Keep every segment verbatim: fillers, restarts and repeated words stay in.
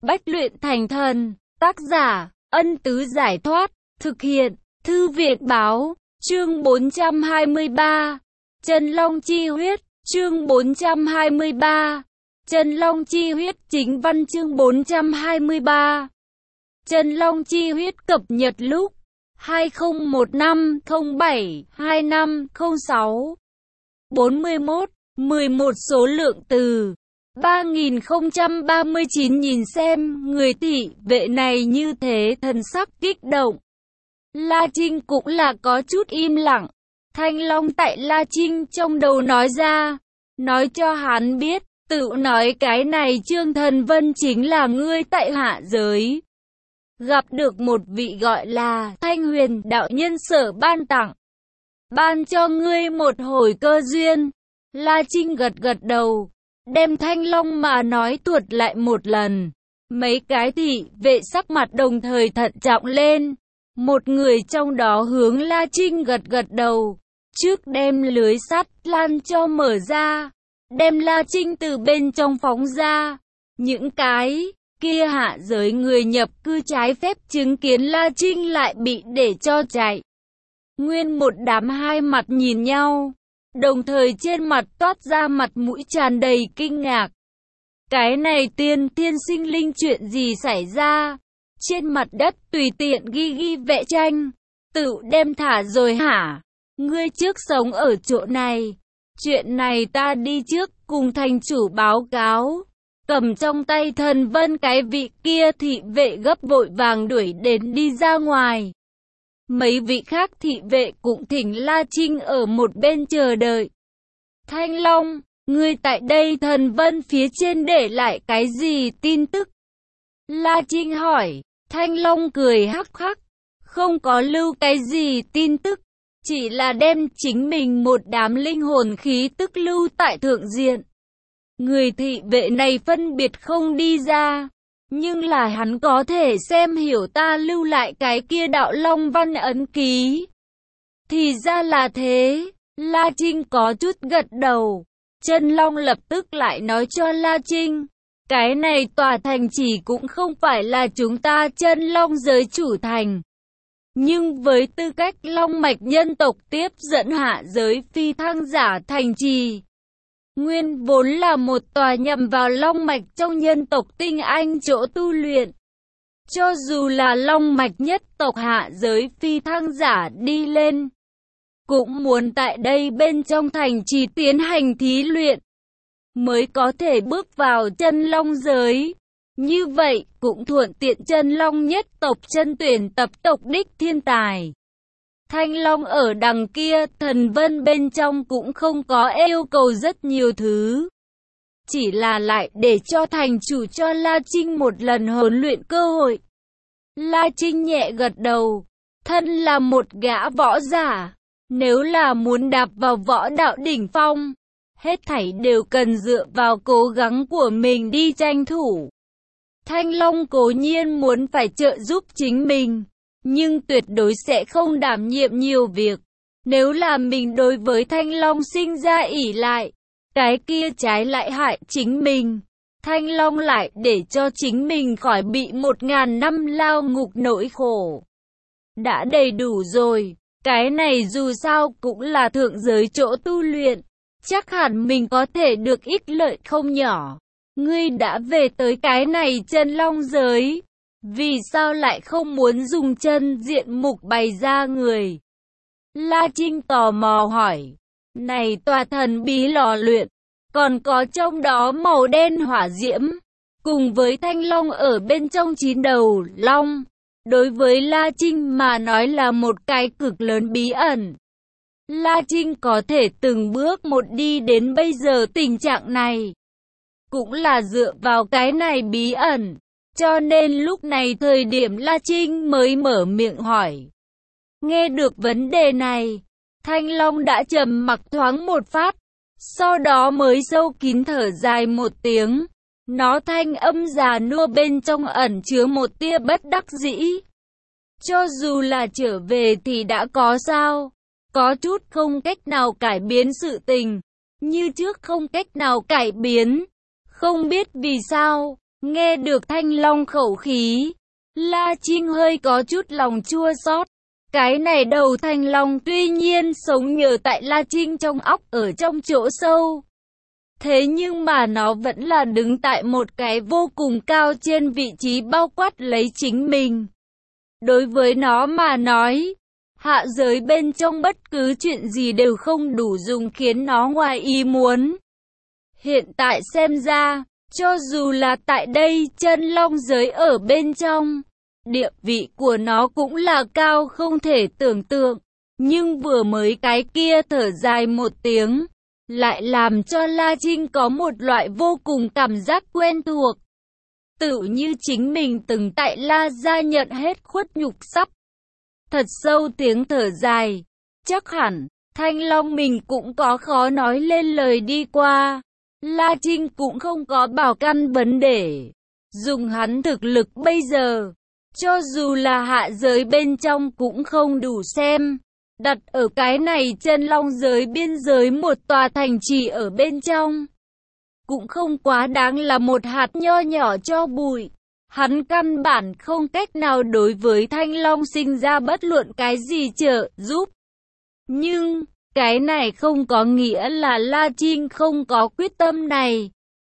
Bách luyện thành thần. Tác giả, Ân Tứ Giải Thoát. Thực hiện, Thư viện báo. Chương bốn trăm hai mươi ba. Chân Long Chi Huyết. Chương bốn trăm hai mươi ba. Chân Long Chi Huyết. Chính văn chương bốn trăm hai mươi ba. Chân Long Chi Huyết cập nhật lúc hai không một năm không bảy hai năm không sáu. bốn mươi mốt, mười một số lượng từ ba nghìn không trăm ba mươi chín. Nhìn xem người thị vệ này như thế, thần sắc kích động. La Trinh cũng là có chút im lặng. Thanh Long tại La Trinh trong đầu nói ra, nói cho hắn biết, tự nói cái này Trương Thần Vân chính là ngươi tại hạ giới gặp được một vị gọi là Thanh Huyền đạo nhân sở ban tặng, ban cho ngươi một hồi cơ duyên. La Trinh gật gật đầu, đem Thanh Long mà nói tuột lại một lần. Mấy cái thị vệ sắc mặt đồng thời thận trọng lên. Một người trong đó hướng La Trinh gật gật đầu, trước đem lưới sắt lan cho mở ra, đem La Trinh từ bên trong phóng ra. Những cái kia hạ giới người nhập cư trái phép chứng kiến La Trinh lại bị để cho chạy. Nguyên một đám hai mặt nhìn nhau, đồng thời trên mặt toát ra mặt mũi tràn đầy kinh ngạc. Cái này tiên tiên sinh linh chuyện gì xảy ra? Trên mặt đất tùy tiện ghi ghi vẽ tranh, tự đem thả rồi hả? Ngươi trước sống ở chỗ này. Chuyện này ta đi trước cùng thành chủ báo cáo. Cầm trong tay Thần Vân cái vị kia thị vệ gấp vội vàng đuổi đến đi ra ngoài. Mấy vị khác thị vệ cũng thỉnh La Trinh ở một bên chờ đợi. Thanh Long, ngươi tại đây Thần Vân phía trên để lại cái gì tin tức? La Trinh hỏi. Thanh Long cười hắc hắc, không có lưu cái gì tin tức, chỉ là đem chính mình một đám linh hồn khí tức lưu tại thượng diện. Người thị vệ này phân biệt không đi ra, nhưng là hắn có thể xem hiểu ta lưu lại cái kia đạo long văn ấn ký. Thì ra là thế. La Trinh có chút gật đầu. Chân Long lập tức lại nói cho La Trinh, cái này tòa thành chỉ cũng không phải là chúng ta Chân Long giới chủ thành. Nhưng với tư cách long mạch nhân tộc tiếp dẫn hạ giới phi thăng giả thành trì, nguyên vốn là một tòa nhằm vào long mạch trong nhân tộc tinh anh chỗ tu luyện. Cho dù là long mạch nhất tộc hạ giới phi thăng giả đi lên, cũng muốn tại đây bên trong thành trì tiến hành thí luyện, mới có thể bước vào chân long giới. Như vậy, cũng thuận tiện chân long nhất tộc chân tuyển tập tộc đích thiên tài. Thanh Long ở đằng kia, Thần Vân bên trong cũng không có yêu cầu rất nhiều thứ. Chỉ là lại để cho thành chủ cho La Trinh một lần huấn luyện cơ hội. La Trinh nhẹ gật đầu, thân là một gã võ giả, nếu là muốn đạp vào võ đạo đỉnh phong, hết thảy đều cần dựa vào cố gắng của mình đi tranh thủ. Thanh Long cố nhiên muốn phải trợ giúp chính mình, nhưng tuyệt đối sẽ không đảm nhiệm nhiều việc. Nếu là mình đối với Thanh Long sinh ra ỷ lại, cái kia trái lại hại chính mình. Thanh Long lại để cho chính mình khỏi bị một ngàn năm lao ngục nỗi khổ. Đã đầy đủ rồi, cái này dù sao cũng là thượng giới chỗ tu luyện, chắc hẳn mình có thể được ích lợi không nhỏ. Ngươi đã về tới cái này chân long giới, vì sao lại không muốn dùng chân diện mục bày ra người? La Trinh tò mò hỏi. Này tòa thần bí lò luyện, còn có trong đó màu đen hỏa diễm, cùng với thanh long ở bên trong chín đầu long, đối với La Trinh mà nói là một cái cực lớn bí ẩn. La Trinh có thể từng bước một đi đến bây giờ tình trạng này, cũng là dựa vào cái này bí ẩn. Cho nên lúc này thời điểm La Trinh mới mở miệng hỏi. Nghe được vấn đề này, Thanh Long đã trầm mặc thoáng một phát, sau đó mới sâu kín thở dài một tiếng. Nó thanh âm già nua bên trong ẩn chứa một tia bất đắc dĩ. Cho dù là trở về thì đã có sao? Có chút không cách nào cải biến sự tình, như trước không cách nào cải biến. Không biết vì sao, Nghe được Thanh Long khẩu khí, La Trinh hơi có chút lòng chua xót. Cái này đầu Thanh Long tuy nhiên sống nhờ tại La Trinh trong óc ở trong chỗ sâu. Thế nhưng mà nó vẫn là đứng tại một cái vô cùng cao trên vị trí bao quát lấy chính mình. Đối với nó mà nói, hạ giới bên trong bất cứ chuyện gì đều không đủ dùng khiến nó ngoài ý muốn. Hiện tại xem ra, cho dù là tại đây chân long giới ở bên trong, địa vị của nó cũng là cao không thể tưởng tượng. Nhưng vừa mới cái kia thở dài một tiếng, lại làm cho La Trinh có một loại vô cùng cảm giác quen thuộc. Tự như chính mình từng tại La gia nhận hết khuất nhục sắp. Thật sâu tiếng thở dài, chắc hẳn, Thanh Long mình cũng có khó nói lên lời đi qua. La Trinh cũng không có bảo căn vấn đề. Dùng hắn thực lực bây giờ, cho dù là hạ giới bên trong cũng không đủ xem. Đặt ở cái này chân long giới biên giới một tòa thành trì ở bên trong, cũng không quá đáng là một hạt nho nhỏ cho bụi. Hắn căn bản không cách nào đối với Thanh Long sinh ra bất luận cái gì trợ giúp. Nhưng, cái này không có nghĩa là La Trinh không có quyết tâm này.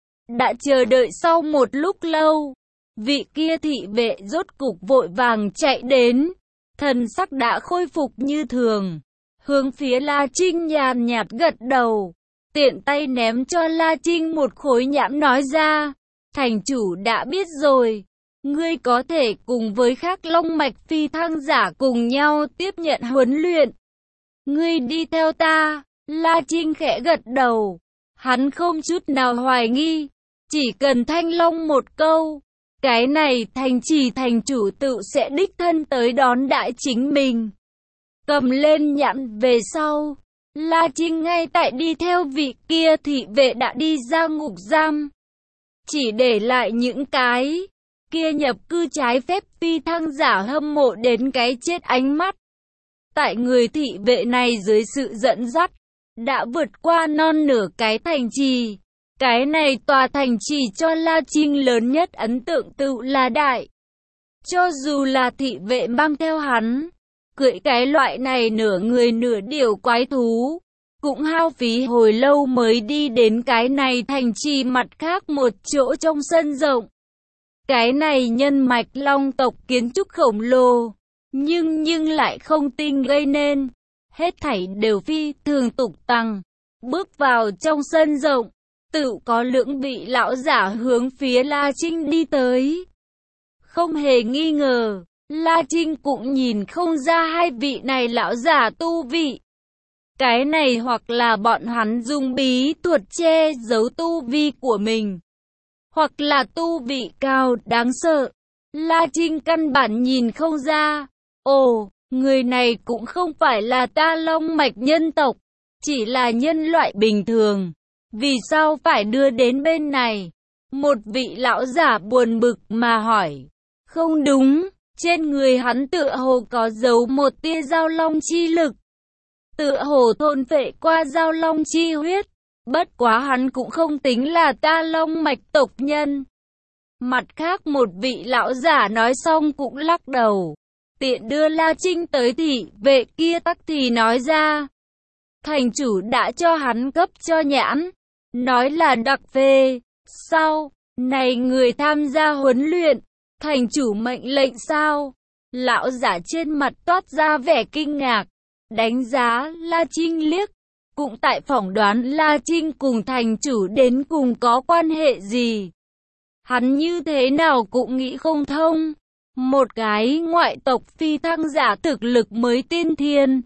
Đã chờ đợi sau một lúc lâu, vị kia thị vệ rốt cục vội vàng chạy đến, thần sắc đã khôi phục như thường, hướng phía La Trinh nhàn nhạt gật đầu, tiện tay ném cho La Trinh một khối nhãn nói ra, thành chủ đã biết rồi, ngươi có thể cùng với khác long mạch phi thăng giả cùng nhau tiếp nhận huấn luyện. Ngươi đi theo ta. La Trinh khẽ gật đầu, hắn không chút nào hoài nghi, chỉ cần Thanh Long một câu, cái này thành trì thành chủ tự sẽ đích thân tới đón đại chính mình. Cầm lên nhãn về sau, La Trinh ngay tại đi theo vị kia thị vệ đã đi ra ngục giam, chỉ để lại những cái kia nhập cư trái phép phi thăng giả hâm mộ đến cái chết ánh mắt. Tại người thị vệ này dưới sự dẫn dắt, đã vượt qua non nửa cái thành trì. Cái này tòa thành trì cho La Trinh lớn nhất ấn tượng tự là đại. Cho dù là thị vệ mang theo hắn, cưỡi cái loại này nửa người nửa điều quái thú, cũng hao phí hồi lâu mới đi đến cái này thành trì mặt khác một chỗ trong sân rộng. Cái này nhân mạch long tộc kiến trúc khổng lồ, nhưng nhưng lại không tinh gây nên, hết thảy đều phi thường tục tăng. Bước vào trong sân rộng, tự có lưỡng vị lão giả hướng phía La Trinh đi tới. Không hề nghi ngờ, La Trinh cũng nhìn không ra hai vị này lão giả tu vị. Cái này hoặc là bọn hắn dùng bí thuật che giấu tu vi của mình, hoặc là tu vị cao đáng sợ. La Trinh căn bản nhìn không ra. Ồ, người này cũng không phải là ta long mạch nhân tộc, chỉ là nhân loại bình thường. Vì sao phải đưa đến bên này? Một vị lão giả buồn bực mà hỏi. Không đúng, trên người hắn tựa hồ có giấu một tia giao long chi lực, tựa hồ thôn phệ qua giao long chi huyết. Bất quá hắn cũng không tính là ta long mạch tộc nhân. Mặt khác một vị lão giả nói xong cũng lắc đầu, tiện đưa La Trinh tới thị vệ kia tắc thì nói ra. Thành chủ đã cho hắn cấp cho nhãn, nói là đặc phê. Sao, này người tham gia huấn luyện, thành chủ mệnh lệnh sao? Lão giả trên mặt toát ra vẻ kinh ngạc, đánh giá La Trinh liếc, cũng tại phỏng đoán La Trinh cùng thành chủ đến cùng có quan hệ gì. Hắn như thế nào cũng nghĩ không thông, một cái ngoại tộc phi thăng giả thực lực mới tiên thiên,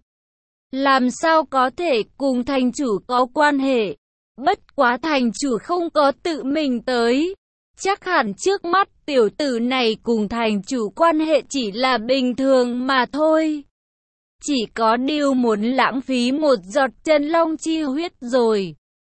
làm sao có thể cùng thành chủ có quan hệ? Bất quá thành chủ không có tự mình tới, chắc hẳn trước mắt tiểu tử này cùng thành chủ quan hệ chỉ là bình thường mà thôi. Chỉ có điều muốn lãng phí một giọt chân long chi huyết rồi.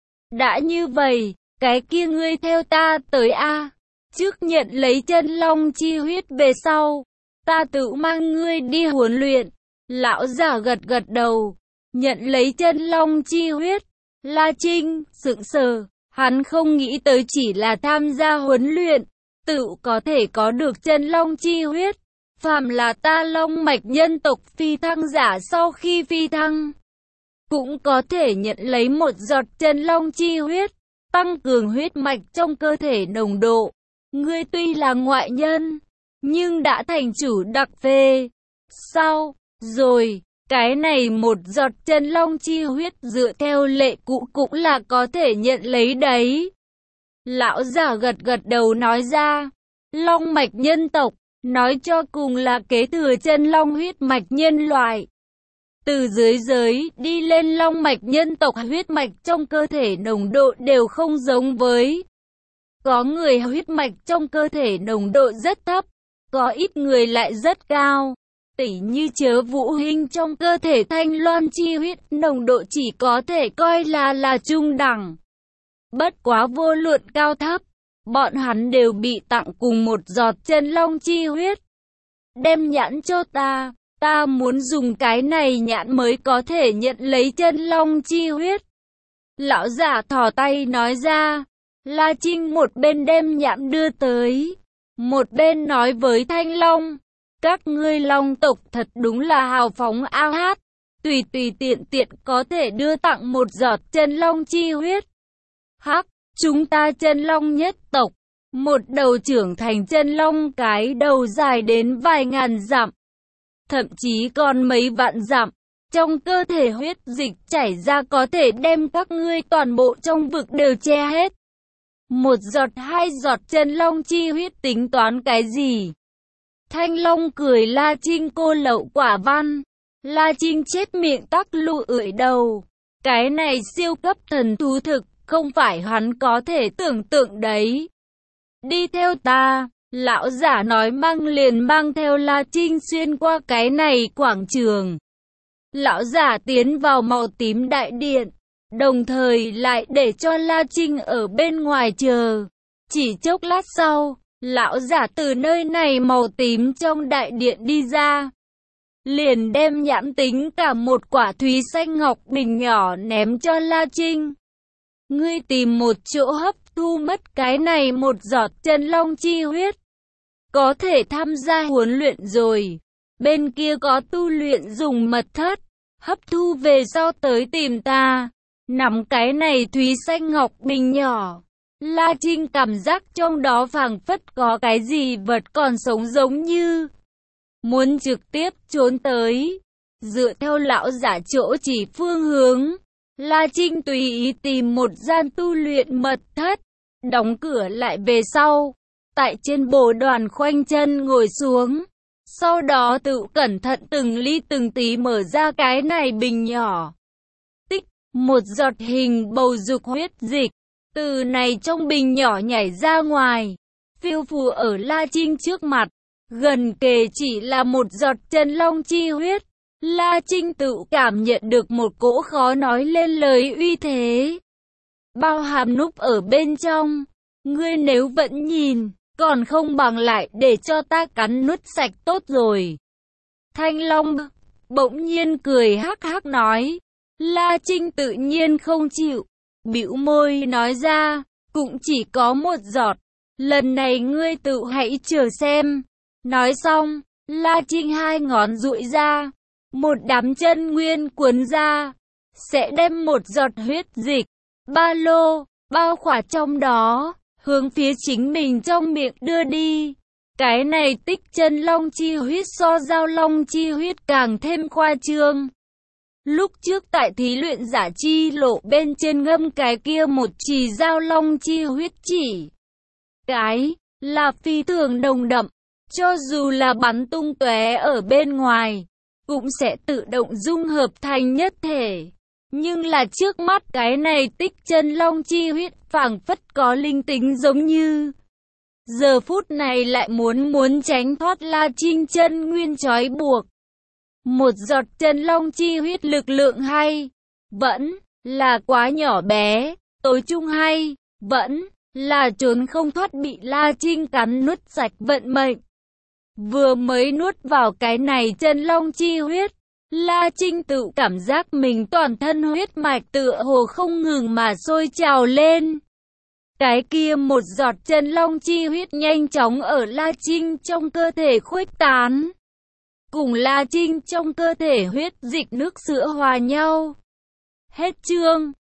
Đã như vậy, cái kia ngươi theo ta tới a. Trước nhận lấy chân long chi huyết về sau, ta tự mang ngươi đi huấn luyện. Lão giả gật gật đầu, nhận lấy chân long chi huyết. La Trinh sững sờ, hắn không nghĩ tới chỉ là tham gia huấn luyện, tự có thể có được chân long chi huyết. Phàm là ta long mạch nhân tộc phi thăng giả sau khi phi thăng, cũng có thể nhận lấy một giọt chân long chi huyết, tăng cường huyết mạch trong cơ thể nồng độ. Ngươi tuy là ngoại nhân, nhưng đã thành chủ đặc về. Sau, rồi, cái này một giọt chân long chi huyết dựa theo lệ cũ cũng là có thể nhận lấy đấy. Lão giả gật gật đầu nói ra, long mạch nhân tộc, nói cho cùng là kế thừa chân long huyết mạch nhân loại. Từ dưới giới đi lên long mạch nhân tộc huyết mạch trong cơ thể nồng độ đều không giống với. Có người huyết mạch trong cơ thể nồng độ rất thấp, có ít người lại rất cao. Tỉ như Chớ Vũ Hinh trong cơ thể Thanh Loan chi huyết nồng độ chỉ có thể coi là là trung đẳng. Bất quá vô luận cao thấp, bọn hắn đều bị tặng cùng một giọt chân long chi huyết. Đem nhãn cho ta, ta muốn dùng cái này nhãn mới có thể nhận lấy chân long chi huyết. Lão giả thò tay nói ra, La Trinh một bên đem nhãn đưa tới, một bên nói với Thanh Long, các ngươi long tộc thật đúng là hào phóng ao hát, tùy tùy tiện tiện có thể đưa tặng một giọt chân long chi huyết. Hắc, chúng ta chân long nhất tộc, một đầu trưởng thành chân long cái đầu dài đến vài ngàn dặm, thậm chí còn mấy vạn dặm, trong cơ thể huyết dịch chảy ra có thể đem các ngươi toàn bộ trong vực đều che hết. Một giọt hai giọt chân long chi huyết tính toán cái gì? Thanh Long cười La Trinh cô lậu quả văn. La Trinh chép miệng tắc lụ ưỡi đầu. Cái này siêu cấp thần thú thực, không phải hắn có thể tưởng tượng đấy. Đi theo ta, lão giả nói mang liền mang theo La Trinh xuyên qua cái này quảng trường. Lão giả tiến vào màu tím đại điện, đồng thời lại để cho La Trinh ở bên ngoài chờ. Chỉ chốc lát sau, lão giả từ nơi này màu tím trong đại điện đi ra, liền đem nhãn tính cả một quả thúy xanh ngọc bình nhỏ ném cho La Trinh. Ngươi tìm một chỗ hấp thu mất cái này một giọt chân long chi huyết, có thể tham gia huấn luyện rồi. Bên kia có tu luyện dùng mật thất, hấp thu về sau tới tìm ta. Nắm cái này thúy xanh ngọc bình nhỏ, La Trinh cảm giác trong đó phảng phất có cái gì vật còn sống giống như muốn trực tiếp trốn tới. Dựa theo lão giả chỗ chỉ phương hướng, La Trinh tùy ý tìm một gian tu luyện mật thất, đóng cửa lại về sau, tại trên bồ đoàn khoanh chân ngồi xuống. Sau đó tự cẩn thận từng ly từng tí mở ra cái này bình nhỏ. Tích, một giọt hình bầu dục huyết dịch từ này trong bình nhỏ nhảy ra ngoài, phiêu phù ở La Trinh trước mặt. Gần kề chỉ là một giọt chân long chi huyết. La Trinh tự cảm nhận được một cỗ khó nói lên lời uy thế, bao hàm núp ở bên trong. Ngươi nếu vẫn nhìn, còn không bằng lại để cho ta cắn nuốt sạch tốt rồi. Thanh Long bỗng nhiên cười hắc hắc nói. La Trinh tự nhiên không chịu, bĩu môi nói ra, cũng chỉ có một giọt, lần này ngươi tự hãy chờ xem. Nói xong, La Trinh hai ngón duỗi ra, một đám chân nguyên cuốn ra, sẽ đem một giọt huyết dịch, ba lô, bao khỏa trong đó, hướng phía chính mình trong miệng đưa đi. Cái này tích chân long chi huyết so giao long chi huyết càng thêm khoa trương. Lúc trước tại thí luyện giả chi lộ bên trên ngâm cái kia một chỉ giao long chi huyết chỉ, cái là phi thường nồng đậm, cho dù là bắn tung tóe ở bên ngoài, cũng sẽ tự động dung hợp thành nhất thể. Nhưng là trước mắt cái này tích chân long chi huyết phảng phất có linh tính giống như giờ phút này lại muốn muốn tránh thoát La Trinh chân nguyên trói buộc. Một giọt chân long chi huyết lực lượng hay vẫn là quá nhỏ bé, tối trung hay vẫn là trốn không thoát bị La Trinh cắn nuốt sạch vận mệnh. Vừa mới nuốt vào cái này chân long chi huyết, La Trinh tự cảm giác mình toàn thân huyết mạch tựa hồ không ngừng mà sôi trào lên. Cái kia một giọt chân long chi huyết nhanh chóng ở La Trinh trong cơ thể khuếch tán. Cùng La Trinh trong cơ thể huyết dịch nước sữa hòa nhau. Hết chương.